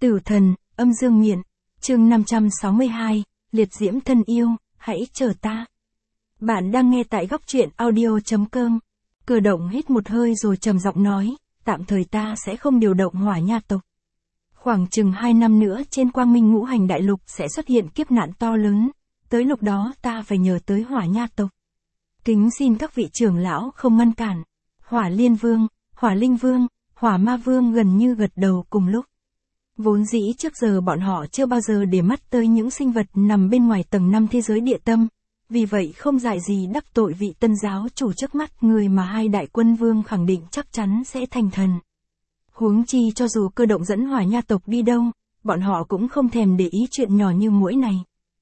Tử thần, âm dương miện, chương 562, liệt diễm thân yêu, hãy chờ ta. Bạn đang nghe tại góc truyện audio.com. Cơ động hít một hơi rồi trầm giọng nói, tạm thời ta sẽ không điều động hỏa nha tộc. Khoảng chừng 2 năm nữa trên quang minh ngũ hành đại lục sẽ xuất hiện kiếp nạn to lớn, tới lúc đó ta phải nhờ tới hỏa nha tộc. Kính xin các vị trưởng lão không ngăn cản. Hỏa liên vương, hỏa linh vương, hỏa ma vương gần như gật đầu cùng lúc. Vốn dĩ trước giờ bọn họ chưa bao giờ để mắt tới những sinh vật nằm bên ngoài tầng 5 thế giới địa tâm, vì vậy không dại gì đắc tội vị tân giáo chủ trước mắt người mà hai đại quân vương khẳng định chắc chắn sẽ thành thần. Huống chi cho dù cơ động dẫn hỏa nha tộc đi đâu, bọn họ cũng không thèm để ý chuyện nhỏ như muỗi này.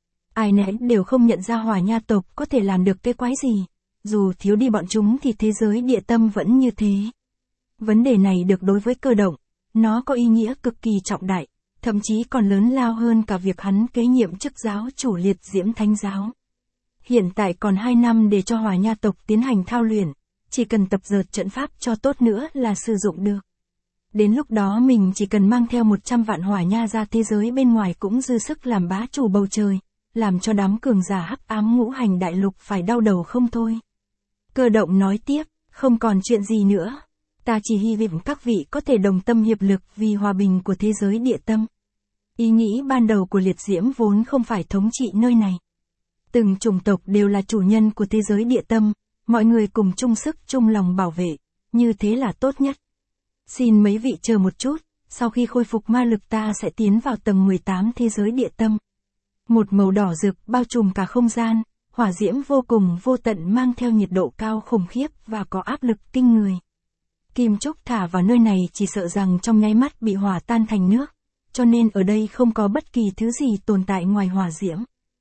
Ai nấy đều không nhận ra hỏa nha tộc có thể làm được cái quái gì, dù thiếu đi bọn chúng thì thế giới địa tâm vẫn như thế. Vấn đề này được đối với cơ động, nó có ý nghĩa cực kỳ trọng đại, thậm chí còn lớn lao hơn cả việc hắn kế nhiệm chức giáo chủ liệt diễm thánh giáo. Hiện tại còn 2 năm để cho hỏa nha tộc tiến hành thao luyện, chỉ cần tập dượt trận pháp cho tốt nữa là sử dụng được. Đến lúc đó mình chỉ cần mang theo 100 vạn hỏa nha ra thế giới bên ngoài cũng dư sức làm bá chủ bầu trời, làm cho đám cường giả hắc ám ngũ hành đại lục phải đau đầu không thôi. Cơ động nói tiếp, không còn chuyện gì nữa. Ta chỉ hy vọng các vị có thể đồng tâm hiệp lực vì hòa bình của thế giới địa tâm. Ý nghĩ ban đầu của liệt diễm vốn không phải thống trị nơi này. Từng chủng tộc đều là chủ nhân của thế giới địa tâm, mọi người cùng chung sức chung lòng bảo vệ, như thế là tốt nhất. Xin mấy vị chờ một chút, sau khi khôi phục ma lực ta sẽ tiến vào tầng 18 thế giới địa tâm. Một màu đỏ rực bao trùm cả không gian, hỏa diễm vô cùng vô tận mang theo nhiệt độ cao khủng khiếp và có áp lực kinh người. Kim trúc thả vào nơi này chỉ sợ rằng trong nháy mắt bị hỏa tan thành nước, cho nên ở đây không có bất kỳ thứ gì tồn tại ngoài hỏa diễm.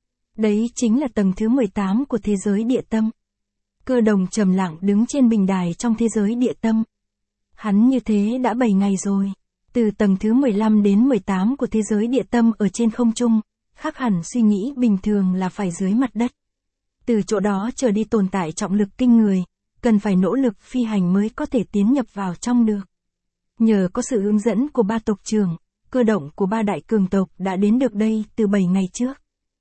Đấy chính là tầng thứ 18 của thế giới địa tâm. Cơ đồng trầm lặng đứng trên bình đài trong thế giới địa tâm. Hắn như thế đã 7 ngày rồi, từ tầng thứ 15 đến 18 của thế giới địa tâm ở trên không trung, khác hẳn suy nghĩ bình thường là phải dưới mặt đất. Từ chỗ đó trở đi tồn tại trọng lực kinh người, cần phải nỗ lực phi hành mới có thể tiến nhập vào trong được. Nhờ có sự hướng dẫn của 3 tộc trưởng, cơ động của 3 đại cường tộc đã đến được đây từ 7 ngày trước.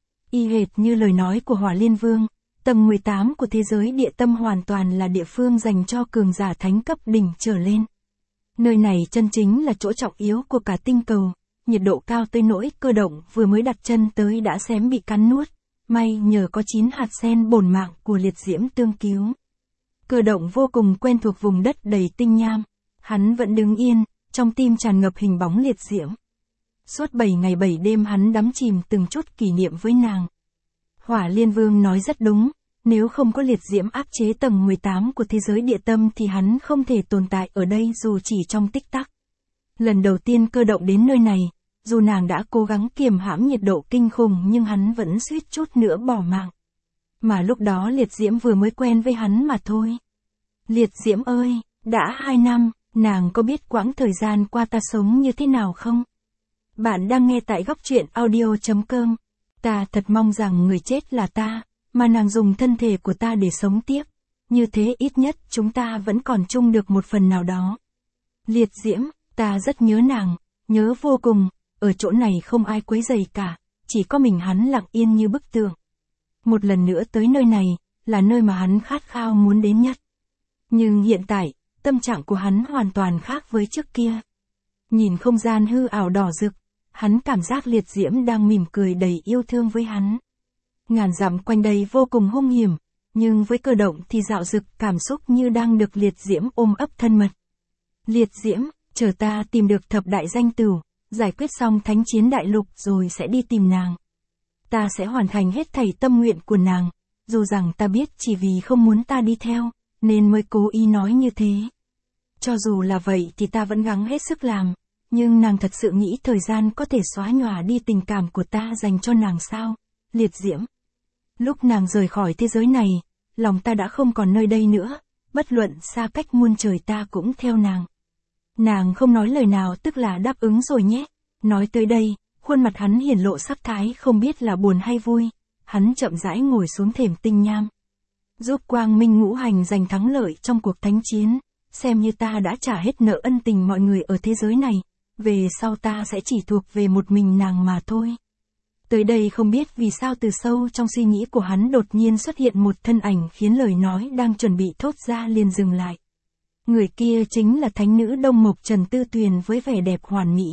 Y hệt như lời nói của Hỏa Liên Vương, tầng 18 của thế giới địa tâm hoàn toàn là địa phương dành cho cường giả thánh cấp đỉnh trở lên. Nơi này chân chính là chỗ trọng yếu của cả tinh cầu, nhiệt độ cao tới nỗi cơ động vừa mới đặt chân tới đã xém bị cắn nuốt, may nhờ có 9 hạt sen bổn mạng của liệt diễm tương cứu. Cơ động vô cùng quen thuộc vùng đất đầy tinh nham, hắn vẫn đứng yên, trong tim tràn ngập hình bóng liệt diễm. Suốt 7 ngày 7 đêm hắn đắm chìm từng chút kỷ niệm với nàng. Hỏa Liên Vương nói rất đúng, nếu không có liệt diễm áp chế tầng 18 của thế giới địa tâm thì hắn không thể tồn tại ở đây dù chỉ trong tích tắc. Lần đầu tiên cơ động đến nơi này, dù nàng đã cố gắng kiềm hãm nhiệt độ kinh khủng nhưng hắn vẫn suýt chút nữa bỏ mạng. Mà lúc đó liệt diễm vừa mới quen với hắn mà thôi. Liệt diễm ơi, đã 2 năm, nàng có biết quãng thời gian qua ta sống như thế nào không? Bạn đang nghe tại góc truyện audio.com. Ta thật mong rằng người chết là ta, mà nàng dùng thân thể của ta để sống tiếp. Như thế ít nhất chúng ta vẫn còn chung được một phần nào đó. Liệt diễm, ta rất nhớ nàng, nhớ vô cùng, ở chỗ này không ai quấy rầy cả, chỉ có mình hắn lặng yên như bức tượng. Một lần nữa tới nơi này, là nơi mà hắn khát khao muốn đến nhất. Nhưng hiện tại, tâm trạng của hắn hoàn toàn khác với trước kia. Nhìn không gian hư ảo đỏ rực, hắn cảm giác liệt diễm đang mỉm cười đầy yêu thương với hắn. Ngàn dặm quanh đây vô cùng hung hiểm, nhưng với cơ động thì dạo dực cảm xúc như đang được liệt diễm ôm ấp thân mật. Liệt diễm, chờ ta tìm được thập đại danh tửu, giải quyết xong thánh chiến đại lục rồi sẽ đi tìm nàng. Ta sẽ hoàn thành hết thảy tâm nguyện của nàng, dù rằng ta biết chỉ vì không muốn ta đi theo, nên mới cố ý nói như thế. Cho dù là vậy thì ta vẫn gắng hết sức làm, nhưng nàng thật sự nghĩ thời gian có thể xóa nhòa đi tình cảm của ta dành cho nàng sao? Liệt diễm. Lúc nàng rời khỏi thế giới này, lòng ta đã không còn nơi đây nữa, bất luận xa cách muôn trời ta cũng theo nàng. Nàng không nói lời nào tức là đáp ứng rồi nhé. Nói tới đây, khuôn mặt hắn hiển lộ sắc thái không biết là buồn hay vui, hắn chậm rãi ngồi xuống thềm tinh nham. Giúp quang minh ngũ hành giành thắng lợi trong cuộc thánh chiến, xem như ta đã trả hết nợ ân tình mọi người ở thế giới này, về sau ta sẽ chỉ thuộc về một mình nàng mà thôi. Tới đây không biết vì sao từ sâu trong suy nghĩ của hắn đột nhiên xuất hiện một thân ảnh khiến lời nói đang chuẩn bị thốt ra liền dừng lại. Người kia chính là thánh nữ Đông Mộc Trần Tư Tuyền với vẻ đẹp hoàn mỹ.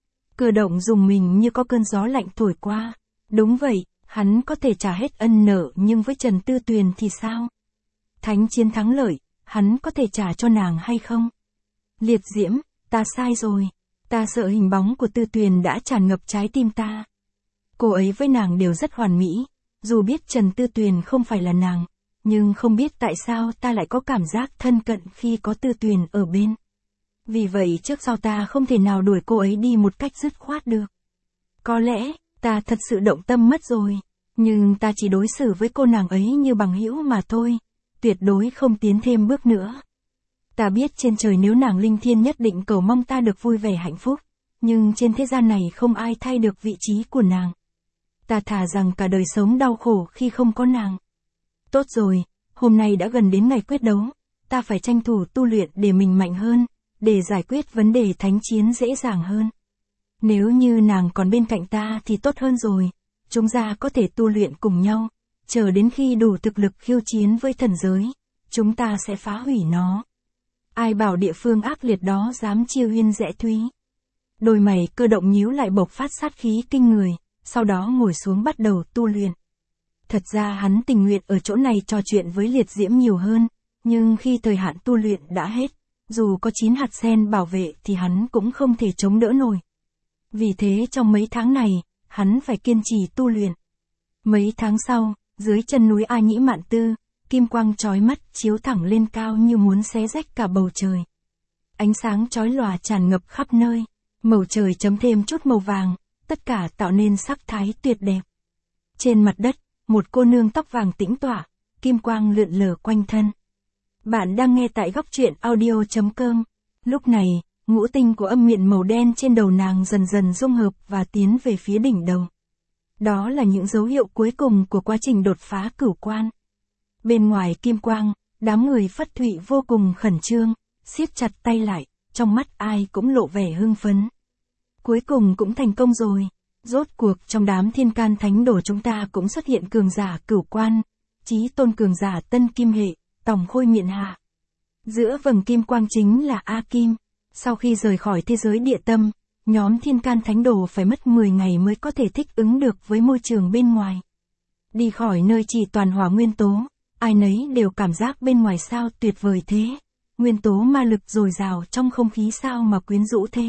Cơ động dùng mình như có cơn gió lạnh thổi qua. Đúng vậy, hắn có thể trả hết ân nợ nhưng với Trần Tư Tuyền thì sao? Thánh chiến thắng lợi, hắn có thể trả cho nàng hay không? Liệt diễm, ta sai rồi. Ta sợ hình bóng của Tư Tuyền đã tràn ngập trái tim ta. Cô ấy với nàng đều rất hoàn mỹ, dù biết Trần Tư Tuyền không phải là nàng, nhưng không biết tại sao ta lại có cảm giác thân cận khi có Tư Tuyền ở bên. Vì vậy trước sau ta không thể nào đuổi cô ấy đi một cách dứt khoát được. Có lẽ, ta thật sự động tâm mất rồi, nhưng ta chỉ đối xử với cô nàng ấy như bằng hữu mà thôi, tuyệt đối không tiến thêm bước nữa. Ta biết trên trời nếu nàng linh thiêng nhất định cầu mong ta được vui vẻ hạnh phúc, nhưng trên thế gian này không ai thay được vị trí của nàng. Ta thà rằng cả đời sống đau khổ khi không có nàng. Tốt rồi, hôm nay đã gần đến ngày quyết đấu, ta phải tranh thủ tu luyện để mình mạnh hơn, để giải quyết vấn đề thánh chiến dễ dàng hơn. Nếu như nàng còn bên cạnh ta thì tốt hơn rồi, chúng ta có thể tu luyện cùng nhau, chờ đến khi đủ thực lực khiêu chiến với thần giới, chúng ta sẽ phá hủy nó. Ai bảo địa phương ác liệt đó dám chiêu huyên rẽ thúy. Đôi mày Cơ động nhíu lại bộc phát sát khí kinh người, sau đó ngồi xuống bắt đầu tu luyện. Thật ra hắn tình nguyện ở chỗ này trò chuyện với liệt diễm nhiều hơn, nhưng khi thời hạn tu luyện đã hết, dù có 9 hạt sen bảo vệ thì hắn cũng không thể chống đỡ nổi. Vì thế trong mấy tháng này, hắn phải kiên trì tu luyện. Mấy tháng sau, dưới chân núi A Nhĩ Mạn Tư, kim quang chói mắt chiếu thẳng lên cao như muốn xé rách cả bầu trời. Ánh sáng chói lòa tràn ngập khắp nơi, màu trời chấm thêm chút màu vàng, tất cả tạo nên sắc thái tuyệt đẹp. Trên mặt đất, một cô nương tóc vàng tĩnh tọa, kim quang lượn lờ quanh thân. Bạn đang nghe tại góc truyện audio.com. Lúc này, ngũ tinh của âm miện màu đen trên đầu nàng dần dần dung hợp và tiến về phía đỉnh đầu. Đó là những dấu hiệu cuối cùng của quá trình đột phá cửu quan. Bên ngoài kim quang, đám người Phất Thụy vô cùng khẩn trương, siết chặt tay lại, trong mắt ai cũng lộ vẻ hưng phấn. Cuối cùng cũng thành công rồi. Rốt cuộc trong đám thiên can thánh đồ chúng ta cũng xuất hiện cường giả cửu quan, chí tôn cường giả tân kim hệ, tòng khôi miện hạ. Giữa vầng kim quang chính là A Kim. Sau khi rời khỏi thế giới địa tâm, nhóm thiên can thánh đồ phải mất 10 ngày mới có thể thích ứng được với môi trường bên ngoài. Đi khỏi nơi chỉ toàn hỏa nguyên tố, ai nấy đều cảm giác bên ngoài sao tuyệt vời thế. Nguyên tố ma lực dồi dào trong không khí sao mà quyến rũ thế.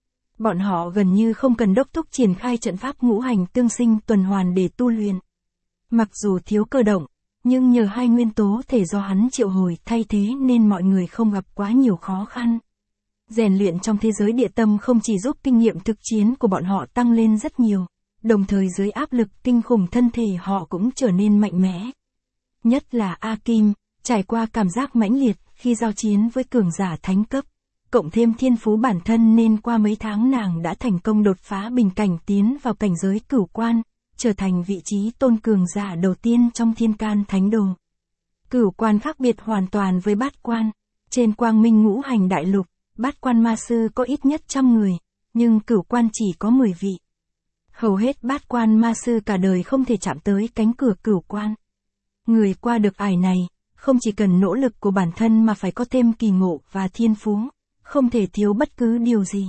Bọn họ gần như không cần đốc thúc triển khai trận pháp ngũ hành tương sinh tuần hoàn để tu luyện. Mặc dù thiếu Cơ động, nhưng nhờ hai nguyên tố thể do hắn triệu hồi thay thế nên mọi người không gặp quá nhiều khó khăn. Rèn luyện trong thế giới địa tâm không chỉ giúp kinh nghiệm thực chiến của bọn họ tăng lên rất nhiều, đồng thời dưới áp lực kinh khủng thân thể họ cũng trở nên mạnh mẽ. Nhất là A Kim, trải qua cảm giác mãnh liệt khi giao chiến với cường giả thánh cấp, cộng thêm thiên phú bản thân nên qua mấy tháng nàng đã thành công đột phá bình cảnh tiến vào cảnh giới cửu quan, trở thành vị trí tôn cường giả đầu tiên trong thiên can thánh đồ. Cửu quan khác biệt hoàn toàn với bát quan. Trên quang minh ngũ hành đại lục, bát quan ma sư có ít nhất 100 người, nhưng cửu quan chỉ có 10 vị. Hầu hết bát quan ma sư cả đời không thể chạm tới cánh cửa cửu quan. Người qua được ải này, không chỉ cần nỗ lực của bản thân mà phải có thêm kỳ ngộ và thiên phú, không thể thiếu bất cứ điều gì.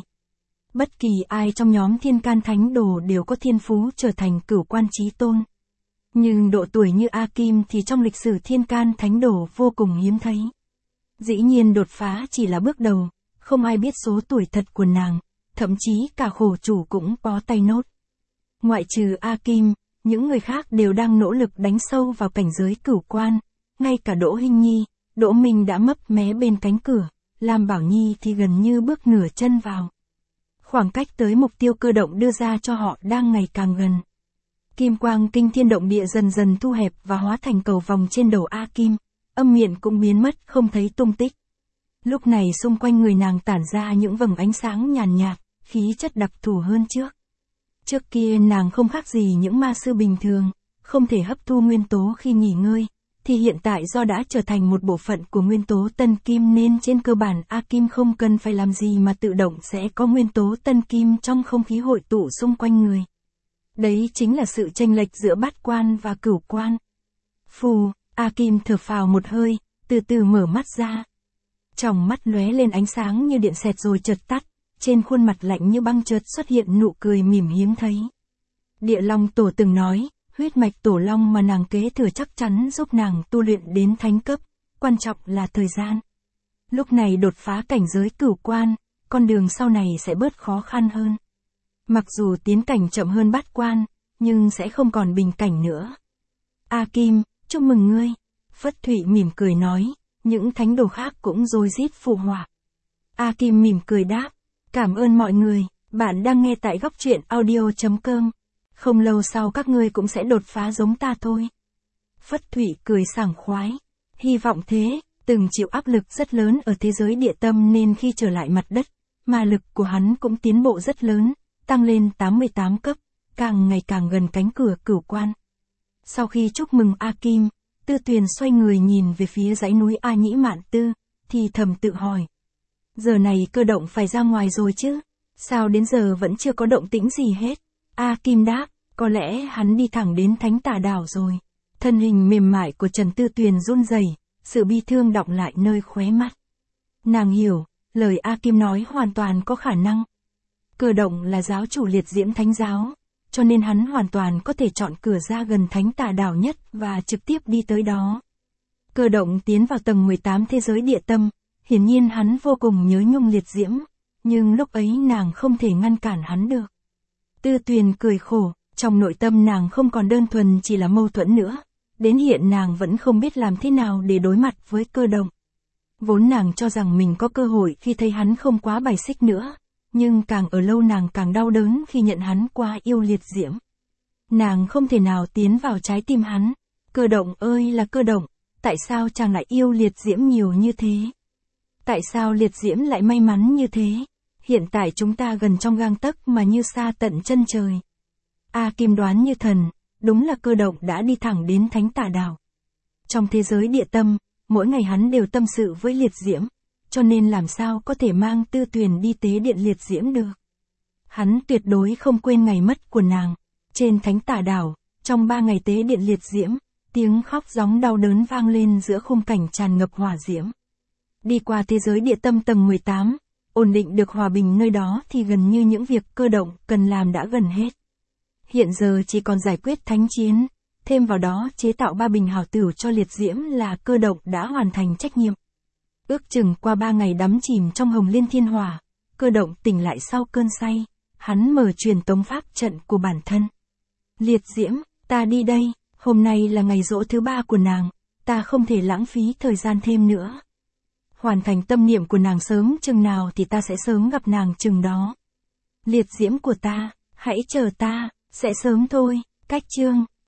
Bất kỳ ai trong nhóm thiên can thánh đồ đều có thiên phú trở thành cửu quan chí tôn. Nhưng độ tuổi như A Kim thì trong lịch sử thiên can thánh đồ vô cùng hiếm thấy. Dĩ nhiên đột phá chỉ là bước đầu, không ai biết số tuổi thật của nàng, thậm chí cả khổ chủ cũng bó tay nốt. Ngoại trừ A Kim, những người khác đều đang nỗ lực đánh sâu vào cảnh giới cửu quan, ngay cả Đỗ Hinh Nhi, Đỗ Minh đã mấp mé bên cánh cửa, Lam Bảo Nhi thì gần như bước nửa chân vào. Khoảng cách tới mục tiêu Cơ động đưa ra cho họ đang ngày càng gần. Kim quang kinh thiên động địa dần dần thu hẹp và hóa thành cầu vòng trên đầu A Kim, âm miện cũng biến mất không thấy tung tích. Lúc này xung quanh người nàng tản ra những vầng ánh sáng nhàn nhạt, khí chất đặc thù hơn trước. Trước kia nàng không khác gì những ma sư bình thường, không thể hấp thu nguyên tố khi nghỉ ngơi, thì hiện tại do đã trở thành một bộ phận của nguyên tố tân kim nên trên cơ bản A Kim không cần phải làm gì mà tự động sẽ có nguyên tố tân kim trong không khí hội tụ xung quanh người. Đấy chính là sự chênh lệch giữa bát quan và cửu quan. Phù, A Kim thở phào một hơi, từ từ mở mắt ra. Trong mắt lóe lên ánh sáng như điện xẹt rồi chợt tắt, trên khuôn mặt lạnh như băng chợt xuất hiện nụ cười mỉm hiếm thấy. Địa Long Tổ từng nói, huyết mạch Tổ Long mà nàng kế thừa chắc chắn giúp nàng tu luyện đến thánh cấp, quan trọng là thời gian. Lúc này đột phá cảnh giới cửu quan, con đường sau này sẽ bớt khó khăn hơn. Mặc dù tiến cảnh chậm hơn bát quan, nhưng sẽ không còn bình cảnh nữa. A Kim, chúc mừng ngươi. Phất Thụy mỉm cười nói, những thánh đồ khác cũng rối rít phụ họa. A Kim mỉm cười đáp, cảm ơn mọi người, bạn đang nghe tại góc truyện audio.com. Không lâu sau các ngươi cũng sẽ đột phá giống ta thôi. Phất Thụy cười sảng khoái. Hy vọng thế, từng chịu áp lực rất lớn ở thế giới địa tâm nên khi trở lại mặt đất, ma lực của hắn cũng tiến bộ rất lớn, tăng lên 88 cấp, càng ngày càng gần cánh cửa cửu quan. Sau khi chúc mừng A Kim, Tư Tuyền xoay người nhìn về phía dãy núi A Nhĩ Mạn Tư, thì thầm tự hỏi. Giờ này Cơ Động phải ra ngoài rồi chứ? Sao đến giờ vẫn chưa có động tĩnh gì hết? A Kim đáp, có lẽ hắn đi thẳng đến Thánh Tà Đảo rồi. Thân hình mềm mại của Trần Tư Tuyền run rẩy, sự bi thương đọng lại nơi khóe mắt. Nàng hiểu, lời A Kim nói hoàn toàn có khả năng. Cơ Động là giáo chủ liệt diễm thánh giáo, cho nên hắn hoàn toàn có thể chọn cửa ra gần Thánh Tà Đảo nhất và trực tiếp đi tới đó. Cơ Động tiến vào tầng 18 thế giới địa tâm, hiển nhiên hắn vô cùng nhớ nhung liệt diễm, nhưng lúc ấy nàng không thể ngăn cản hắn được. Tư Tuyền cười khổ, trong nội tâm nàng không còn đơn thuần chỉ là mâu thuẫn nữa, đến hiện nàng vẫn không biết làm thế nào để đối mặt với Cơ Động. Vốn nàng cho rằng mình có cơ hội khi thấy hắn không quá bài xích nữa, nhưng càng ở lâu nàng càng đau đớn khi nhận hắn quá yêu liệt diễm. Nàng không thể nào tiến vào trái tim hắn. Cơ Động ơi là Cơ Động, tại sao chàng lại yêu liệt diễm nhiều như thế? Tại sao liệt diễm lại may mắn như thế? Hiện tại chúng ta gần trong gang tấc mà như xa tận chân trời. A Kim đoán như thần, đúng là Cơ Động đã đi thẳng đến Thánh Tà Đảo. Trong thế giới địa tâm, mỗi ngày hắn đều tâm sự với liệt diễm, cho nên làm sao có thể mang Tư Tuyền đi tế điện liệt diễm được. Hắn tuyệt đối không quên ngày mất của nàng. Trên Thánh Tà Đảo, trong 3 ngày tế điện liệt diễm, tiếng khóc gióng đau đớn vang lên giữa khung cảnh tràn ngập hỏa diễm. Đi qua thế giới địa tâm tầng 18, ổn định được hòa bình nơi đó thì gần như những việc Cơ Động cần làm đã gần hết. Hiện giờ chỉ còn giải quyết thánh chiến, thêm vào đó chế tạo 3 bình hảo tửu cho liệt diễm là Cơ Động đã hoàn thành trách nhiệm. Ước chừng qua 3 ngày đắm chìm trong hồng liên thiên hỏa, Cơ Động tỉnh lại sau cơn say, hắn mở truyền tống pháp trận của bản thân. Liệt diễm, ta đi đây, hôm nay là ngày giỗ thứ 3 của nàng, ta không thể lãng phí thời gian thêm nữa. Hoàn thành tâm niệm của nàng sớm chừng nào thì ta sẽ sớm gặp nàng chừng đó. Liệt diễm của ta, hãy chờ ta, sẽ sớm thôi. Cách chương